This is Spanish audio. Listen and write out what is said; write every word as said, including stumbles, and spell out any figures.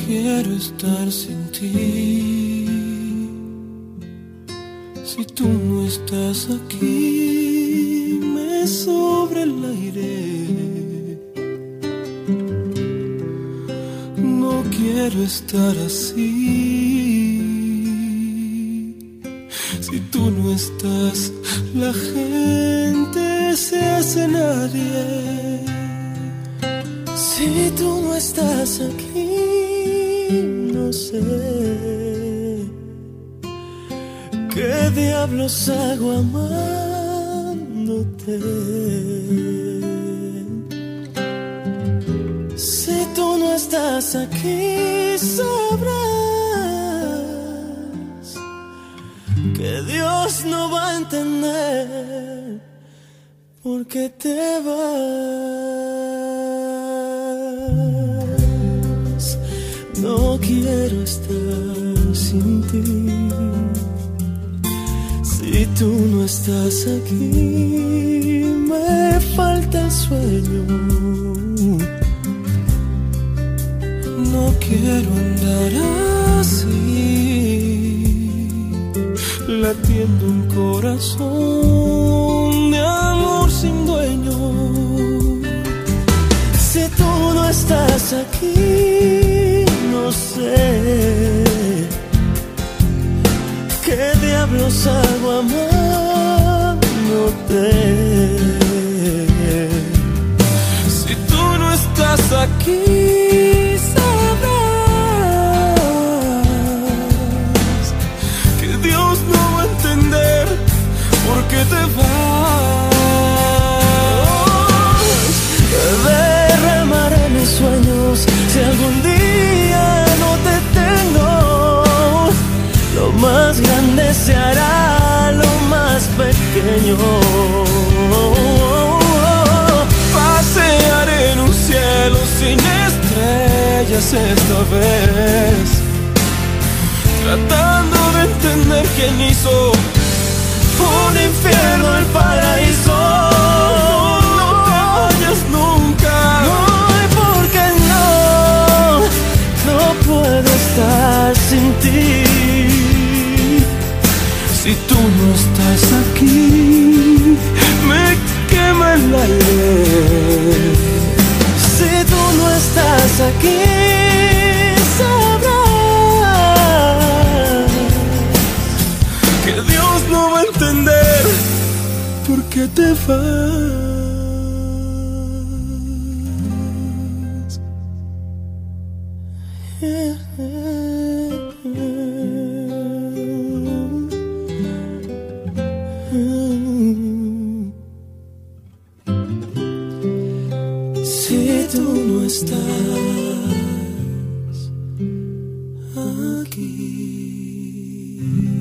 quiero estar sin ti. Si tú no estás aquí, me sobra el aire. No quiero estar así. Si tú no estás, la gente se hace nadie. Si tú no estás aquí, no sé qué diablos hago amándote. Si tú no estás aquí, sabrás que Dios no va a entender por qué te vas. No quiero estar sin ti. Si tú no estás aquí, me falta el sueño. No quiero andar así, latiendo un corazón de amor sin dueño. Si tú no estás aquí, no sé qué diablos hago amándote. Si tú no estás aquí, sabrás que Dios no va a entender por qué te vas. Derramaré mis sueños si algún día no te tengo. Lo más grande se hará lo más pequeño. Pasearé en un cielo sin estrellas esta vez, tratando de entender quién hizo un infierno el paraíso. No te vayas nunca, no, porque no, no puedo estar sin ti. Si tú no estás aquí, me quema el aire. Si tú no estás aquí, sabrás que Dios no va a entender por qué te vas. Yeah. Si tú no estás aquí.